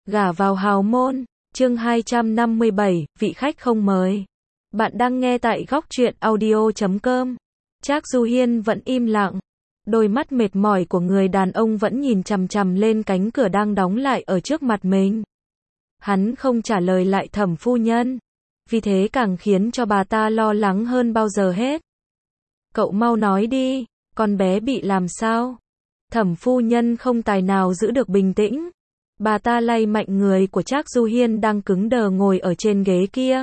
Gả vào hào môn, chương 257, vị khách không mời. Bạn đang nghe tại góc truyện audio.com. Trác Du Hiên vẫn im lặng. Đôi mắt mệt mỏi của người đàn ông vẫn nhìn chằm chằm lên cánh cửa đang đóng lại ở trước mặt mình. Hắn không trả lời lại Thẩm phu nhân. Vì thế càng khiến cho bà ta lo lắng hơn bao giờ hết. Cậu mau nói đi, con bé bị làm sao? Thẩm phu nhân không tài nào giữ được bình tĩnh. Bà ta lay mạnh người của Trác Du Hiên đang cứng đờ ngồi ở trên ghế kia.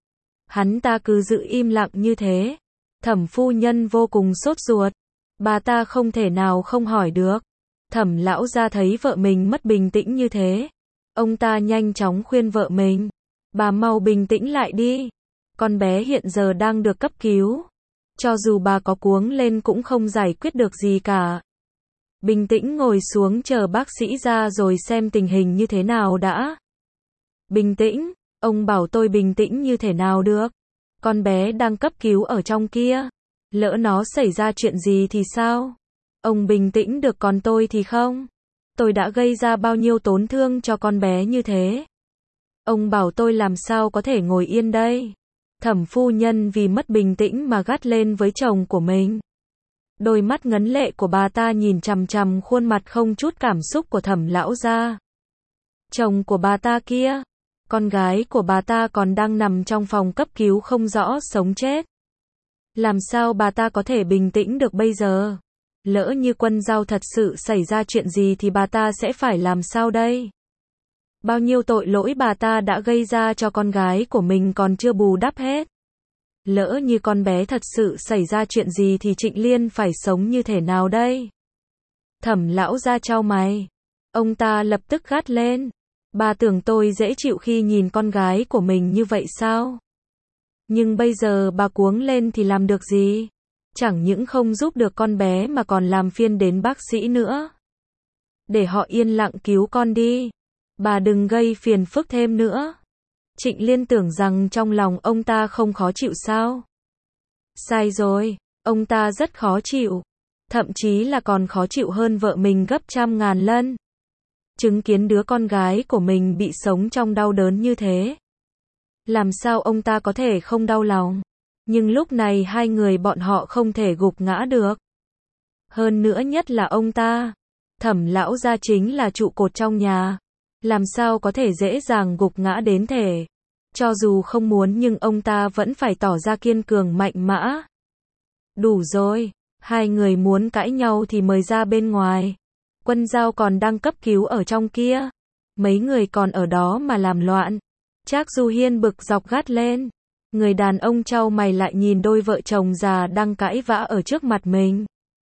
Hắn ta cứ giữ im lặng như thế. Thẩm phu nhân vô cùng sốt ruột. Bà ta không thể nào không hỏi được. Thẩm lão gia thấy vợ mình mất bình tĩnh như thế. Ông ta nhanh chóng khuyên vợ mình. Bà mau bình tĩnh lại đi. Con bé hiện giờ đang được cấp cứu. Cho dù bà có cuống lên cũng không giải quyết được gì cả. Bình tĩnh ngồi xuống chờ bác sĩ ra rồi xem tình hình như thế nào đã. Bình tĩnh, ông bảo tôi bình tĩnh như thế nào được. Con bé đang cấp cứu ở trong kia. Lỡ nó xảy ra chuyện gì thì sao? Ông bình tĩnh được còn tôi thì không. Tôi đã gây ra bao nhiêu tổn thương cho con bé như thế. Ông bảo tôi làm sao có thể ngồi yên đây. Thẩm phu nhân vì mất bình tĩnh mà gắt lên với chồng của mình. Đôi mắt ngấn lệ của bà ta nhìn chằm chằm khuôn mặt không chút cảm xúc của Thẩm lão gia. Chồng của bà ta kia, con gái của bà ta còn đang nằm trong phòng cấp cứu không rõ sống chết. Làm sao bà ta có thể bình tĩnh được bây giờ? Lỡ như Quân Dao thật sự xảy ra chuyện gì thì bà ta sẽ phải làm sao đây? Bao nhiêu tội lỗi bà ta đã gây ra cho con gái của mình còn chưa bù đắp hết. Lỡ như con bé thật sự xảy ra chuyện gì thì Trịnh Liên phải sống như thế nào đây? Thẩm lão gia chau mày. Ông ta lập tức gắt lên. Bà tưởng tôi dễ chịu khi nhìn con gái của mình như vậy sao? Nhưng bây giờ bà cuống lên thì làm được gì? Chẳng những không giúp được con bé mà còn làm phiền đến bác sĩ nữa. Để họ yên lặng cứu con đi. Bà đừng gây phiền phức thêm nữa. Trịnh Liên tưởng rằng trong lòng ông ta không khó chịu sao? Sai rồi, ông ta rất khó chịu. Thậm chí là còn khó chịu hơn vợ mình gấp trăm ngàn lần. Chứng kiến đứa con gái của mình bị sống trong đau đớn như thế. Làm sao ông ta có thể không đau lòng? Nhưng lúc này hai người bọn họ không thể gục ngã được. Hơn nữa nhất là ông ta. Thẩm lão gia chính là trụ cột trong nhà. Làm sao có thể dễ dàng gục ngã đến thể. Cho dù không muốn nhưng ông ta vẫn phải tỏ ra kiên cường mạnh mẽ. Đủ rồi, hai người muốn cãi nhau thì mời ra bên ngoài. Quân Dao còn đang cấp cứu ở trong kia. Mấy người còn ở đó mà làm loạn. Trác Du Hiên bực dọc gắt lên. Người đàn ông chau mày lại nhìn đôi vợ chồng già đang cãi vã ở trước mặt mình.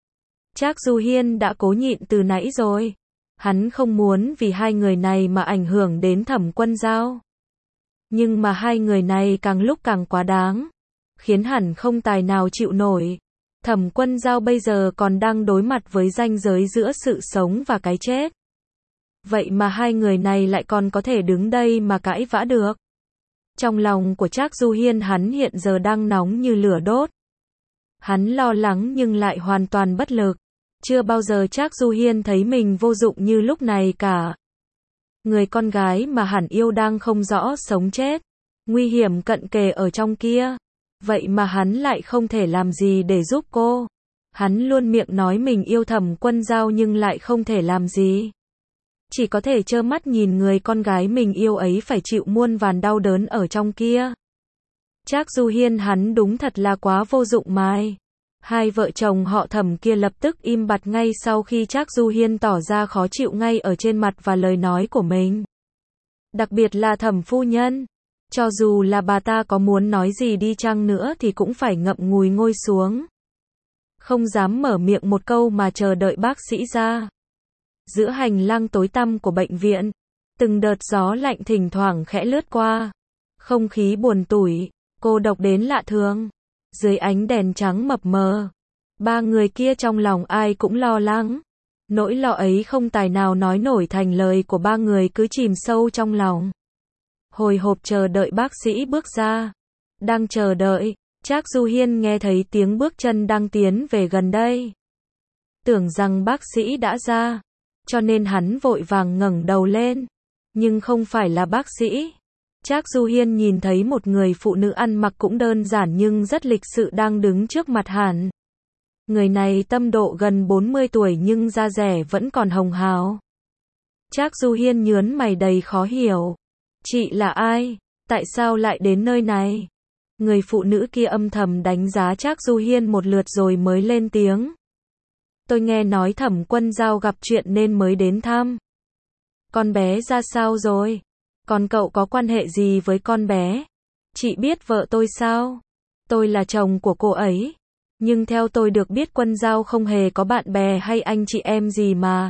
Trác Du Hiên đã cố nhịn từ nãy rồi. Hắn không muốn vì hai người này mà ảnh hưởng đến Thẩm Quân Dao. Nhưng mà hai người này càng lúc càng quá đáng. Khiến hẳn không tài nào chịu nổi. Thẩm Quân Dao bây giờ còn đang đối mặt với ranh giới giữa sự sống và cái chết. Vậy mà hai người này lại còn có thể đứng đây mà cãi vã được. Trong lòng của Trác Du Hiên hắn hiện giờ đang nóng như lửa đốt. Hắn lo lắng nhưng lại hoàn toàn bất lực. Chưa bao giờ Trác Du Hiên thấy mình vô dụng như lúc này cả. Người con gái mà hẳn yêu đang không rõ sống chết. Nguy hiểm cận kề ở trong kia. Vậy mà hắn lại không thể làm gì để giúp cô. Hắn luôn miệng nói mình yêu Thẩm Quân Dao nhưng lại không thể làm gì. Chỉ có thể trơ mắt nhìn người con gái mình yêu ấy phải chịu muôn vàn đau đớn ở trong kia. Trác Du Hiên hắn đúng thật là quá vô dụng mài. Hai vợ chồng họ Thẩm kia lập tức im bặt ngay sau khi Trác Du Hiên tỏ ra khó chịu ngay ở trên mặt và lời nói của mình. Đặc biệt là Thẩm phu nhân. Cho dù là bà ta có muốn nói gì đi chăng nữa thì cũng phải ngậm ngùi ngồi xuống. Không dám mở miệng một câu mà chờ đợi bác sĩ ra. Giữa hành lang tối tăm của bệnh viện, từng đợt gió lạnh thỉnh thoảng khẽ lướt qua. Không khí buồn tủi, cô độc đến lạ thường. Dưới ánh đèn trắng mập mờ, ba người kia trong lòng ai cũng lo lắng. Nỗi lo ấy không tài nào nói nổi thành lời của ba người cứ chìm sâu trong lòng. Hồi hộp chờ đợi bác sĩ bước ra. Đang chờ đợi, Trác Du Hiên nghe thấy tiếng bước chân đang tiến về gần đây. Tưởng rằng bác sĩ đã ra, cho nên hắn vội vàng ngẩng đầu lên. nhưng không phải là bác sĩ. Trác Du Hiên nhìn thấy một người phụ nữ ăn mặc cũng đơn giản nhưng rất lịch sự đang đứng trước mặt hắn. Người này tâm độ gần 40 tuổi nhưng da dẻ vẫn còn hồng hào. Trác Du Hiên nhớn mày đầy khó hiểu. Chị là ai? Tại sao lại đến nơi này? Người phụ nữ kia âm thầm đánh giá Trác Du Hiên một lượt rồi mới lên tiếng. Tôi nghe nói Thẩm Quân Dao gặp chuyện nên mới đến thăm. Con bé ra sao rồi? Còn cậu có quan hệ gì với con bé? Chị biết vợ tôi sao? Tôi là chồng của cô ấy. Nhưng theo tôi được biết Quân Dao không hề có bạn bè hay anh chị em gì mà.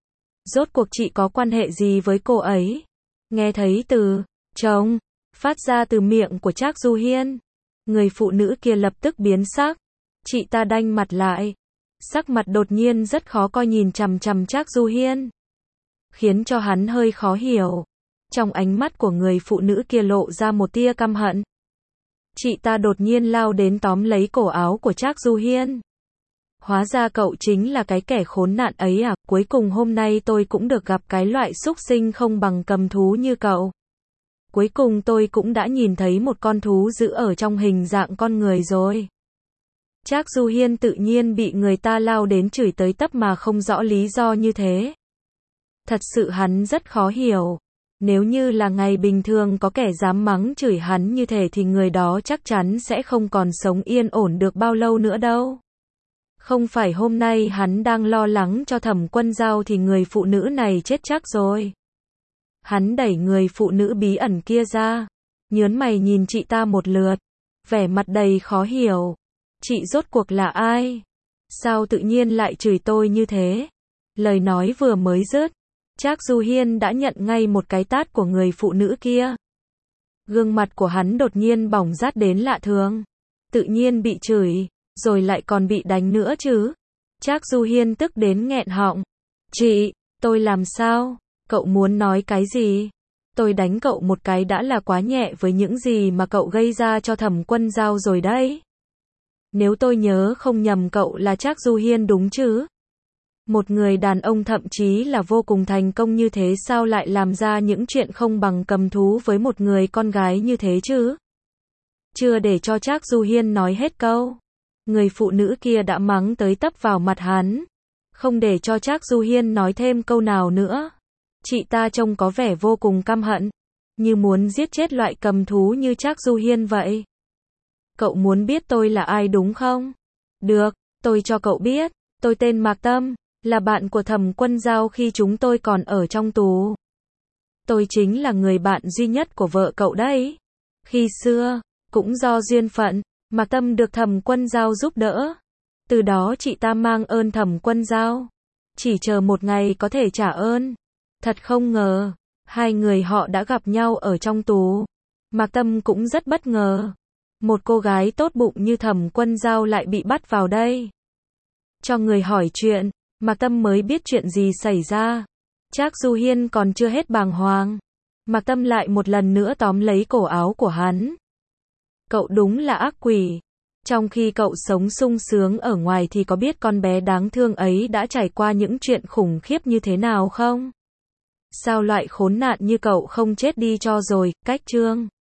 Rốt cuộc chị có quan hệ gì với cô ấy? Nghe thấy từ chồng phát ra từ miệng của Trác Du Hiên, người phụ nữ kia lập tức biến sắc. Chị ta đanh mặt lại, sắc mặt đột nhiên rất khó coi nhìn chằm chằm Trác Du Hiên, khiến cho hắn hơi khó hiểu. Trong ánh mắt của người phụ nữ kia lộ ra một tia căm hận. Chị ta đột nhiên lao đến tóm lấy cổ áo của Trác Du Hiên. Hóa ra cậu chính là cái kẻ khốn nạn ấy à, cuối cùng hôm nay tôi cũng được gặp cái loại súc sinh không bằng cầm thú như cậu. Cuối cùng tôi cũng đã nhìn thấy một con thú dữ ở trong hình dạng con người rồi. Trác Du Hiên tự nhiên bị người ta lao đến chửi tới tấp mà không rõ lý do như thế. Thật sự hắn rất khó hiểu. Nếu như là ngày bình thường có kẻ dám mắng chửi hắn như thế thì người đó chắc chắn sẽ không còn sống yên ổn được bao lâu nữa đâu. Không phải hôm nay hắn đang lo lắng cho Thẩm Quân Dao thì người phụ nữ này chết chắc rồi. Hắn đẩy người phụ nữ bí ẩn kia ra, nhớn mày nhìn chị ta một lượt, vẻ mặt đầy khó hiểu. Chị rốt cuộc là ai? Sao tự nhiên lại chửi tôi như thế? Lời nói vừa mới dứt, Trác Du Hiên đã nhận ngay một cái tát của người phụ nữ kia. Gương mặt của hắn đột nhiên bỏng rát đến lạ thường. Tự nhiên bị chửi, rồi lại còn bị đánh nữa chứ. Trác Du Hiên tức đến nghẹn họng. Chị, tôi làm sao? Cậu muốn nói cái gì? Tôi đánh cậu một cái đã là quá nhẹ với những gì mà cậu gây ra cho Thẩm Quân Dao rồi đấy. Nếu tôi nhớ không nhầm cậu là Trác Du Hiên đúng chứ? Một người đàn ông thậm chí là vô cùng thành công như thế sao lại làm ra những chuyện không bằng cầm thú với một người con gái như thế chứ? Chưa để cho Trác Du Hiên nói hết câu, người phụ nữ kia đã mắng tới tấp vào mặt hắn. Không để cho Trác Du Hiên nói thêm câu nào nữa. Chị ta trông có vẻ vô cùng căm hận, như muốn giết chết loại cầm thú như Trác Du Hiên vậy. Cậu muốn biết tôi là ai đúng không? Được, tôi cho cậu biết, tôi tên Mạc Tâm, là bạn của Thẩm Quân Dao khi chúng tôi còn ở trong tù. Tôi chính là người bạn duy nhất của vợ cậu đấy. Khi xưa, cũng do duyên phận, Mạc Tâm được Thẩm Quân Dao giúp đỡ. Từ đó chị ta mang ơn Thẩm Quân Dao. Chỉ chờ một ngày có thể trả ơn. Thật không ngờ, hai người họ đã gặp nhau ở trong tù. Mạc Tâm cũng rất bất ngờ. Một cô gái tốt bụng như Thẩm Quân Dao lại bị bắt vào đây. Cho người hỏi chuyện, Mạc Tâm mới biết chuyện gì xảy ra. Trác Du Hiên còn chưa hết bàng hoàng. Mạc Tâm lại một lần nữa tóm lấy cổ áo của hắn. Cậu đúng là ác quỷ. Trong khi cậu sống sung sướng ở ngoài thì có biết con bé đáng thương ấy đã trải qua những chuyện khủng khiếp như thế nào không? Sao loại khốn nạn như cậu không chết đi cho rồi, cách chương.